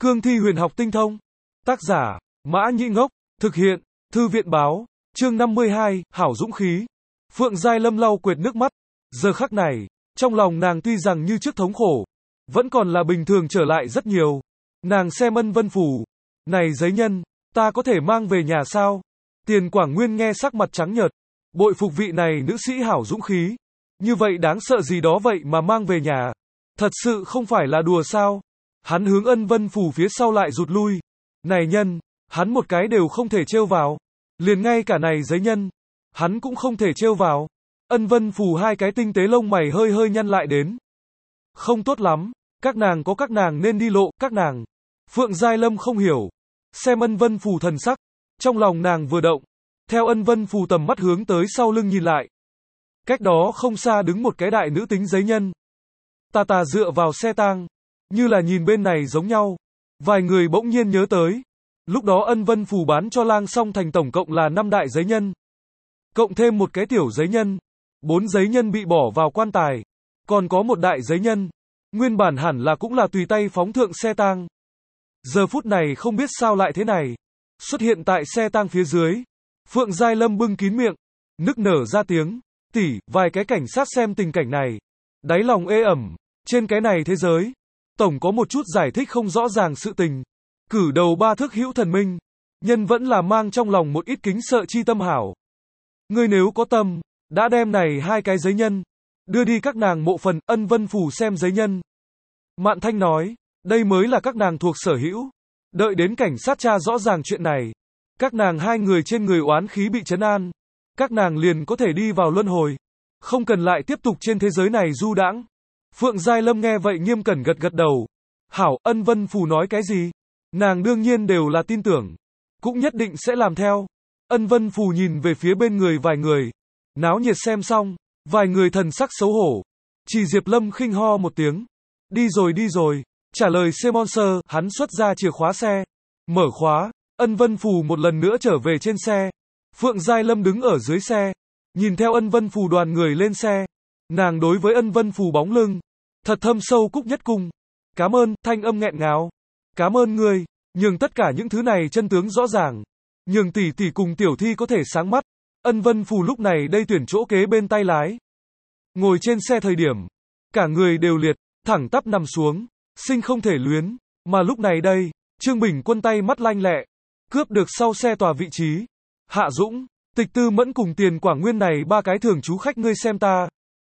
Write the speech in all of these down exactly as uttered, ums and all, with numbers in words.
Cương thi huyền học tinh thông. Tác giả, Mã Nhĩ Ngốc. Thực hiện, Thư viện báo. Chương năm mươi hai, Hảo dũng khí. Phượng Giai Lâm lau quệt nước mắt. Giờ khắc này, trong lòng nàng tuy rằng như trước thống khổ, vẫn còn là bình thường trở lại rất nhiều. Nàng xem Ân Vân Phủ. Này giấy nhân, ta có thể mang về nhà sao? Tiền Quảng Nguyên nghe sắc mặt trắng nhợt. Bội phục vị này nữ sĩ hảo dũng khí. Như vậy đáng sợ gì đó vậy mà mang về nhà. Thật sự không phải là đùa sao? Hắn hướng Ân Vân Phủ phía sau lại rụt lui. Này nhân, hắn một cái đều không thể trêu vào. Liền ngay cả này giấy nhân, hắn cũng không thể trêu vào. Ân Vân Phủ hai cái tinh tế lông mày hơi hơi nhăn lại đến. Không tốt lắm, các nàng có các nàng nên đi lộ, các nàng. Phượng Giai Lâm không hiểu. Xem Ân Vân Phủ thần sắc, trong lòng nàng vừa động. Theo Ân Vân Phủ tầm mắt hướng tới sau lưng nhìn lại. Cách đó không xa đứng một cái đại nữ tính giấy nhân. Tà tà dựa vào xe tang, như là nhìn bên này giống nhau. Vài người bỗng nhiên nhớ tới. Lúc đó Ân Vân Phủ bán cho Lang Song Thành tổng cộng là năm đại giấy nhân. Cộng thêm một cái tiểu giấy nhân. Bốn giấy nhân bị bỏ vào quan tài. Còn có một đại giấy nhân. Nguyên bản hẳn là cũng là tùy tay phóng thượng xe tang. Giờ phút này không biết sao lại thế này. Xuất hiện tại xe tang phía dưới. Phượng Giai Lâm bưng kín miệng. Nức nở ra tiếng. Tỷ, vài cái cảnh sát xem tình cảnh này. Đáy lòng ê ẩm. Trên cái này thế giới. Tổng có một chút giải thích không rõ ràng sự tình. Cử đầu ba thước hữu thần minh. Nhân vẫn là mang trong lòng một ít kính sợ chi tâm hảo. Ngươi nếu có tâm, đã đem này hai cái giấy nhân. Đưa đi các nàng mộ phần, Ân Vân Phủ xem giấy nhân. Mạn Thanh nói, đây mới là các nàng thuộc sở hữu. Đợi đến cảnh sát tra rõ ràng chuyện này. Các nàng hai người trên người oán khí bị trấn an. Các nàng liền có thể đi vào luân hồi. Không cần lại tiếp tục trên thế giới này du đãng. Phượng Giai Lâm nghe vậy nghiêm cẩn gật gật đầu. Hảo, Ân Vân Phủ nói cái gì? Nàng đương nhiên đều là tin tưởng. Cũng nhất định sẽ làm theo. Ân Vân Phủ nhìn về phía bên người vài người. Náo nhiệt xem xong. Vài người thần sắc xấu hổ. Chỉ Diệp Lâm khinh ho một tiếng. Đi rồi đi rồi. Trả lời Semonser, hắn xuất ra chìa khóa xe. Mở khóa. Ân Vân Phủ một lần nữa trở về trên xe. Phượng Giai Lâm đứng ở dưới xe. Nhìn theo Ân Vân Phủ đoàn người lên xe. Nàng đối với Ân Vân Phủ bóng lưng. Thật thâm sâu cúc nhất cung. Cảm ơn, thanh âm nghẹn ngào. Cảm ơn ngươi. Nhưng tất cả những thứ này chân tướng rõ ràng. Nhưng tỷ tỷ cùng tiểu thi có thể sáng mắt. Ân Vân Phủ lúc này đây tuyển chỗ kế bên tay lái. Ngồi trên xe thời điểm. Cả người đều liệt, thẳng tắp nằm xuống. Sinh không thể luyến. Mà lúc này đây, Trương Bình Quân tay mắt lanh lẹ. Cướp được sau xe tòa vị trí. Hạ Dũng, Tịch Tư Mẫn cùng Tiền Quảng Nguyên này ba cái thường trú khách ngươi xem ta.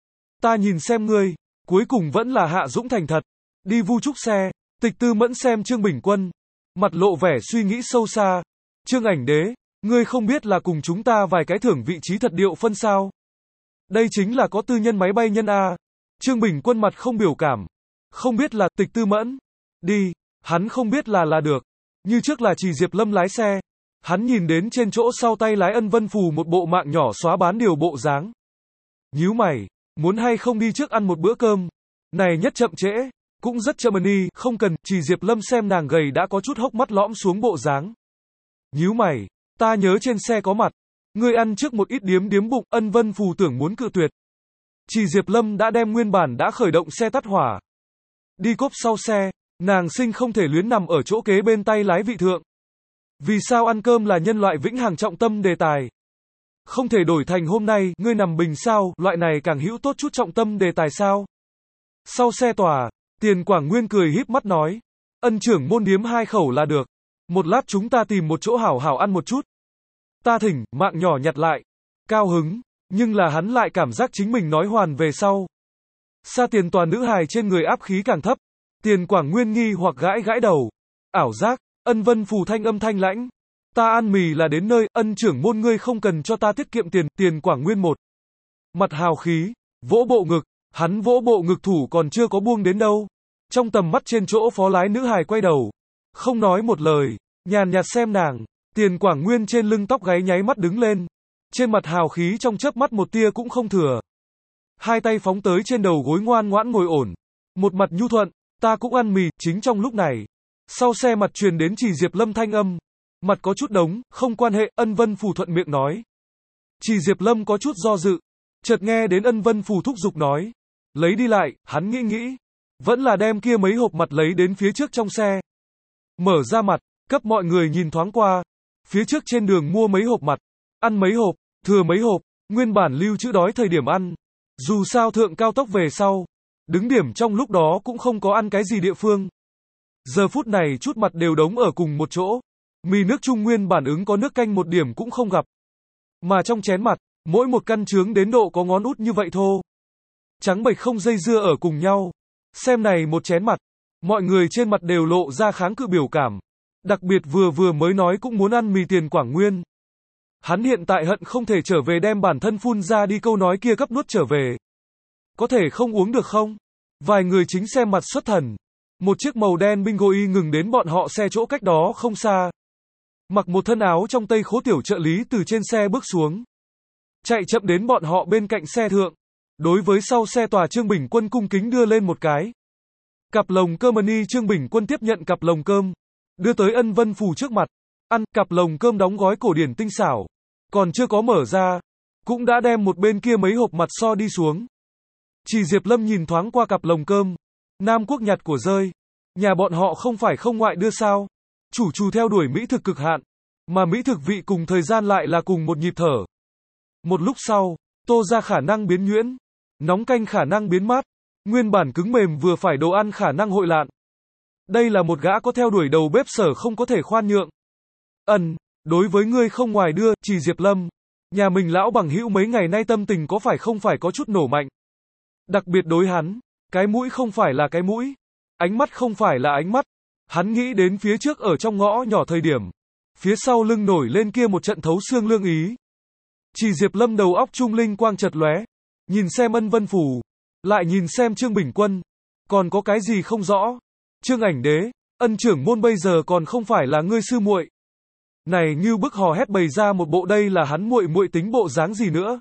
Ta nhìn xem ngươi. Cuối cùng vẫn là Hạ Dũng thành thật. Đi vu trúc xe. Tịch Tư Mẫn xem Trương Bình Quân. Mặt lộ vẻ suy nghĩ sâu xa. Trương Ảnh Đế, ngươi không biết là cùng chúng ta vài cái thưởng vị trí thật điệu phân sao. Đây chính là có tư nhân máy bay nhân A. Trương Bình Quân mặt không biểu cảm. Không biết là Tịch Tư Mẫn. Đi, hắn không biết là là được. Như trước là chỉ Diệp Lâm lái xe. Hắn nhìn đến trên chỗ sau tay lái Ân Vân Phủ một bộ mạng nhỏ xóa bán điều bộ dáng. Nhíu mày, muốn hay không đi trước ăn một bữa cơm. Này nhất chậm trễ, cũng rất chậm đi, không cần, chỉ Diệp Lâm xem nàng gầy đã có chút hốc mắt lõm xuống bộ dáng. Nhíu mày, ta nhớ trên xe có mặt. Ngươi ăn trước một ít điếm điếm bụng, Ân Vân Phủ tưởng muốn cự tuyệt. Chỉ Diệp Lâm đã đem nguyên bản đã khởi động xe tắt hỏa. Đi cốp sau xe, nàng sinh không thể luyến nằm ở chỗ kế bên tay lái vị thượng. Vì sao ăn cơm là nhân loại vĩnh hằng trọng tâm đề tài? Không thể đổi thành hôm nay, ngươi nằm bình sao, loại này càng hữu tốt chút trọng tâm đề tài sao? Sau xe tòa, Tiền Quảng Nguyên cười híp mắt nói. Ân trưởng môn điếm hai khẩu là được. Một lát chúng ta tìm một chỗ hảo hảo ăn một chút. Ta thỉnh, mạng nhỏ nhặt lại. Cao hứng, nhưng là hắn lại cảm giác chính mình nói hoàn về sau. Xa tiền tòa nữ hài trên người áp khí càng thấp. Tiền Quảng Nguyên nghi hoặc gãi gãi đầu. Ảo giác, Ân Vân Phủ thanh âm thanh lãnh. Ta ăn mì là đến nơi, Ân trưởng môn ngươi không cần cho ta tiết kiệm tiền. Tiền Quảng Nguyên một. Mặt hào khí, vỗ bộ ngực. Hắn vỗ bộ ngực thủ còn chưa có buông đến đâu. Trong tầm mắt trên chỗ phó lái nữ hài quay đầu. Không nói một lời, nhàn nhạt xem nàng. Tiền Quảng Nguyên trên lưng tóc gáy nháy mắt đứng lên. Trên mặt hào khí trong chớp mắt một tia cũng không thừa. Hai tay phóng tới trên đầu gối ngoan ngoãn ngồi ổn. Một mặt nhu thuận, ta cũng ăn mì, chính trong lúc này. Sau xe mặt truyền đến chỉ Diệp Lâm thanh âm. Mặt có chút đống, không quan hệ, Ân Vân Phủ thuận miệng nói. Chỉ Diệp Lâm có chút do dự. Chợt nghe đến Ân Vân Phủ thúc giục nói. Lấy đi lại, hắn nghĩ nghĩ. Vẫn là đem kia mấy hộp mặt lấy đến phía trước trong xe. mở ra mặt, cấp mọi người nhìn thoáng qua. Phía trước trên đường mua mấy hộp mặt, ăn mấy hộp, thừa mấy hộp, nguyên bản lưu trữ đói thời điểm ăn. Dù sao thượng cao tốc về sau, đứng điểm trong lúc đó cũng không có ăn cái gì địa phương. Giờ phút này chút mặt đều đống ở cùng một chỗ. Mì nước Trung nguyên bản ứng có nước canh một điểm cũng không gặp. Mà trong chén mặt, mỗi một căn trướng đến độ có ngón út như vậy thô. Trắng bệch không dây dưa ở cùng nhau. Xem này một chén mặt, mọi người trên mặt đều lộ ra kháng cự biểu cảm. Đặc biệt vừa vừa mới nói cũng muốn ăn mì tiền Quảng Nguyên. Hắn hiện tại hận không thể trở về đem bản thân phun ra đi câu nói kia cấp nuốt trở về. Có thể không uống được không? Vài người chính xem mặt xuất thần. Một chiếc màu đen Bingo Y ngừng đến bọn họ xe chỗ cách đó không xa. Mặc một thân áo trong tây khố tiểu trợ lý từ trên xe bước xuống. Chạy chậm đến bọn họ bên cạnh xe thượng. Đối với sau xe tòa Trương Bình Quân cung kính đưa lên một cái cặp lồng cơm mani. Trương Bình Quân tiếp nhận cặp lồng cơm, đưa tới Ân Vân Phù trước mặt. Ăn, cặp lồng cơm đóng gói cổ điển tinh xảo, còn chưa có mở ra, cũng đã đem một bên kia mấy hộp mặt so đi xuống. Chỉ Diệp Lâm nhìn thoáng qua cặp lồng cơm. Nam Quốc nhặt của rơi. Nhà bọn họ không phải không ngoại đưa sao? Chủ trù theo đuổi mỹ thực cực hạn, mà mỹ thực vị cùng thời gian lại là cùng một nhịp thở. Một lúc sau, tô ra khả năng biến nhuyễn, nóng canh khả năng biến mát, nguyên bản cứng mềm vừa phải đồ ăn khả năng hội lạn. Đây là một gã có theo đuổi đầu bếp sở không có thể khoan nhượng. Ân, đối với ngươi không ngoài đưa, Chỉ Diệp Lâm, nhà mình lão bằng hữu mấy ngày nay tâm tình có phải không phải có chút nổ mạnh. Đặc biệt đối hắn, cái mũi không phải là cái mũi, ánh mắt không phải là ánh mắt. Hắn nghĩ đến phía trước ở trong ngõ nhỏ thời điểm, phía sau lưng nổi lên kia một trận thấu xương lương ý. Chỉ Diệp Lâm đầu óc trung linh quang chợt lóe, nhìn xem Ân Vân Phù, lại nhìn xem Trương Bình Quân, còn có cái gì không rõ. Trương Ảnh Đế, Ân trưởng môn bây giờ còn không phải là ngươi sư muội. Này như bức hò hét bày ra một bộ đây là hắn muội muội tính bộ dáng gì nữa.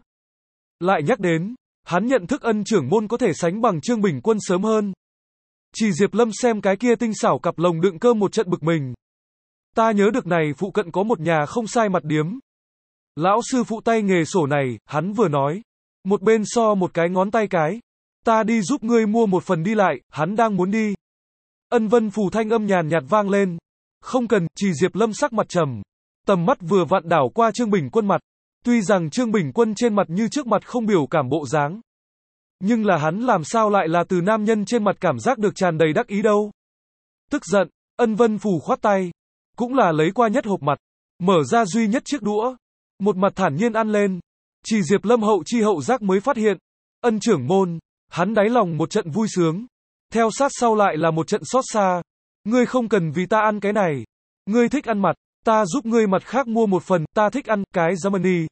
Lại nhắc đến, hắn nhận thức Ân trưởng môn có thể sánh bằng Trương Bình Quân sớm hơn. Chỉ Diệp Lâm xem cái kia tinh xảo cặp lồng đựng cơm một trận bực mình. Ta nhớ được này phụ cận có một nhà không sai mặt điếm. Lão sư phụ tay nghề sổ này, hắn vừa nói. Một bên so một cái ngón tay cái. Ta đi giúp ngươi mua một phần đi lại, hắn đang muốn đi. Ân Vân Phù thanh âm nhàn nhạt vang lên. Không cần, Chỉ Diệp Lâm sắc mặt trầm. Tầm mắt vừa vặn đảo qua Trương Bình Quân mặt. Tuy rằng Trương Bình Quân trên mặt như trước mặt không biểu cảm bộ dáng. Nhưng là hắn làm sao lại là từ nam nhân trên mặt cảm giác được tràn đầy đắc ý đâu. Tức giận, Ân Vân Phù khoát tay. Cũng là lấy qua nhất hộp mặt. Mở ra duy nhất chiếc đũa. Một mặt thản nhiên ăn lên. Chỉ Diệp Lâm hậu chi hậu giác mới phát hiện. Ân trưởng môn, hắn đáy lòng một trận vui sướng. Theo sát sau lại là một trận xót xa. Ngươi không cần vì ta ăn cái này. Ngươi thích ăn mặt, ta giúp ngươi mặt khác mua một phần, ta thích ăn cái Germany.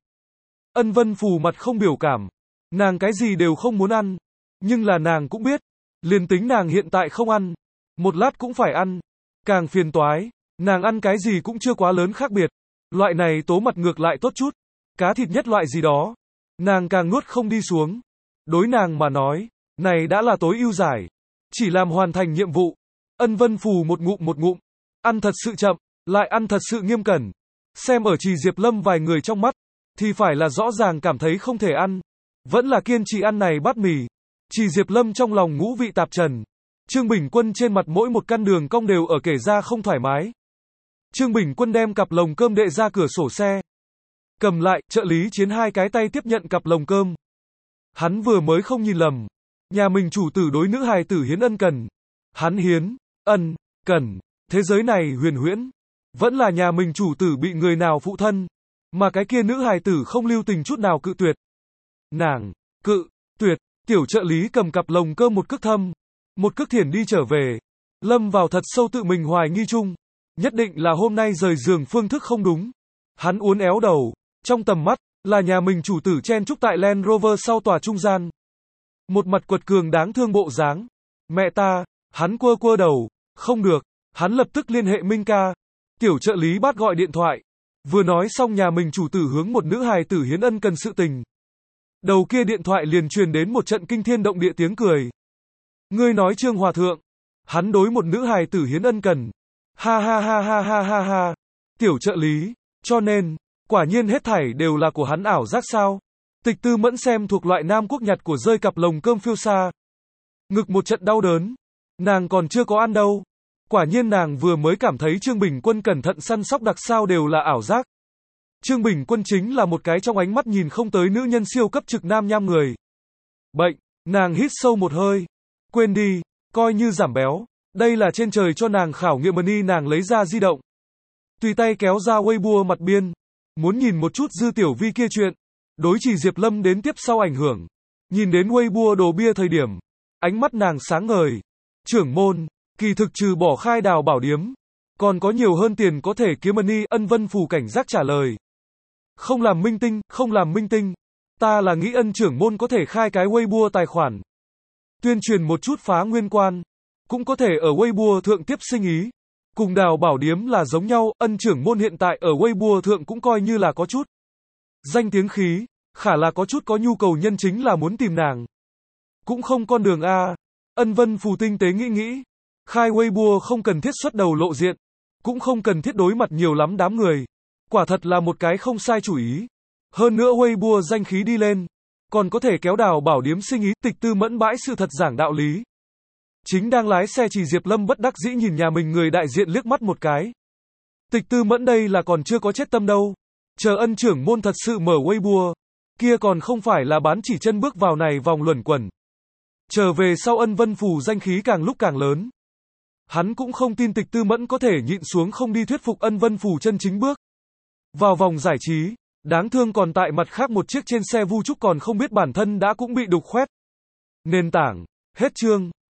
Ân Vân Phù mặt không biểu cảm. Nàng cái gì đều không muốn ăn. Nhưng là nàng cũng biết. Liền tính nàng hiện tại không ăn. Một lát cũng phải ăn. Càng phiền toái. Nàng ăn cái gì cũng chưa quá lớn khác biệt. Loại này tố mặt ngược lại tốt chút. Cá thịt nhất loại gì đó. Nàng càng nuốt không đi xuống. Đối nàng mà nói. Này đã là tối ưu giải. Chỉ làm hoàn thành nhiệm vụ. Ân Vân Phù một ngụm một ngụm. Ăn thật sự chậm. Lại ăn thật sự nghiêm cẩn. Xem ở Chỉ Diệp Lâm vài người trong mắt. Thì phải là rõ ràng cảm thấy không thể ăn. Vẫn là kiên trì ăn này bát mì. Chỉ Diệp Lâm trong lòng ngũ vị tạp trần. Trương Bình Quân trên mặt mỗi một căn đường cong đều ở kể ra không thoải mái. Trương Bình Quân đem cặp lồng cơm đệ ra cửa sổ xe. Cầm lại, trợ lý Chiến hai cái tay tiếp nhận cặp lồng cơm. Hắn vừa mới không nhìn lầm. Nhà mình chủ tử đối nữ hài tử hiến ân cần. Hắn hiến, ân, cần. Thế giới này huyền huyễn. Vẫn là nhà mình chủ tử bị người nào phụ thân. Mà cái kia nữ hài tử không lưu tình chút nào cự tuyệt. Nàng, cự, tuyệt, tiểu trợ lý cầm cặp lồng cơm một cước thâm. Một cước thiển đi trở về. Lâm vào thật sâu tự mình hoài nghi chung. Nhất định là hôm nay rời giường phương thức không đúng. Hắn uốn éo đầu. Trong tầm mắt, là nhà mình chủ tử chen chúc tại Land Rover sau tòa trung gian. Một mặt quật cường đáng thương bộ dáng. Mẹ ta, hắn quơ quơ đầu. Không được, hắn lập tức liên hệ Minh ca. Tiểu trợ lý bắt gọi điện thoại. Vừa nói xong nhà mình chủ tử hướng một nữ hài tử hiến ân cần sự tình. Đầu kia điện thoại liền truyền đến một trận kinh thiên động địa tiếng cười. Ngươi nói Trương Hòa Thượng. Hắn đối một nữ hài tử hiến ân cần. Ha ha ha ha ha ha ha. Tiểu trợ lý. Cho nên, quả nhiên hết thảy đều là của hắn ảo giác sao. Tịch Tư Mẫn xem thuộc loại Nam Quốc nhặt của rơi cặp lồng cơm phiêu xa. Ngực một trận đau đớn. Nàng còn chưa có ăn đâu. Quả nhiên nàng vừa mới cảm thấy Trương Bình Quân cẩn thận săn sóc đặc sao đều là ảo giác. Trương Bình Quân chính là một cái trong ánh mắt nhìn không tới nữ nhân siêu cấp trực nam nham người. Bệnh, nàng hít sâu một hơi. Quên đi, coi như giảm béo. Đây là trên trời cho nàng khảo nghiệm money, nàng lấy ra di động. Tùy tay kéo ra Weibo mặt biên. Muốn nhìn một chút Dư Tiểu Vi kia chuyện. Đối chỉ Diệp Lâm đến tiếp sau ảnh hưởng. Nhìn đến Weibo đồ bia thời điểm. Ánh mắt nàng sáng ngời. Trưởng môn, kỳ thực trừ bỏ khai đào bảo điếm. Còn có nhiều hơn tiền có thể kiếm money, Ân Vân Phù cảnh giác trả lời. Không làm minh tinh, không làm minh tinh. Ta là nghĩ Ân trưởng môn có thể khai cái Weibo tài khoản. Tuyên truyền một chút phá nguyên quan. Cũng có thể ở Weibo thượng tiếp sinh ý. Cùng đào bảo điếm là giống nhau, Ân trưởng môn hiện tại ở Weibo thượng cũng coi như là có chút danh tiếng khí, khả là có chút có nhu cầu nhân chính là muốn tìm nàng. Cũng không con đường A. Ân Vân Phù tinh tế nghĩ nghĩ. Khai Weibo không cần thiết xuất đầu lộ diện. Cũng không cần thiết đối mặt nhiều lắm đám người. Quả thật là một cái không sai chủ ý. Hơn nữa Weibo danh khí đi lên. Còn có thể kéo đào bảo điếm sinh ý, Tịch Tư Mẫn bãi sự thật giảng đạo lý. Chính đang lái xe chỉ Diệp Lâm bất đắc dĩ nhìn nhà mình người đại diện liếc mắt một cái. Tịch Tư Mẫn đây là còn chưa có chết tâm đâu. Chờ Ân trưởng môn thật sự mở Weibo. Kia còn không phải là bán chỉ chân bước vào này vòng luẩn quẩn. Trở về sau Ân Vân Phù danh khí càng lúc càng lớn. Hắn cũng không tin Tịch Tư Mẫn có thể nhịn xuống không đi thuyết phục Ân Vân Phù chân chính bước vào vòng giải trí. Đáng thương còn tại mặt khác một chiếc trên xe Vu Trúc còn không biết bản thân đã cũng bị đục khoét. Nền tảng, hết chương.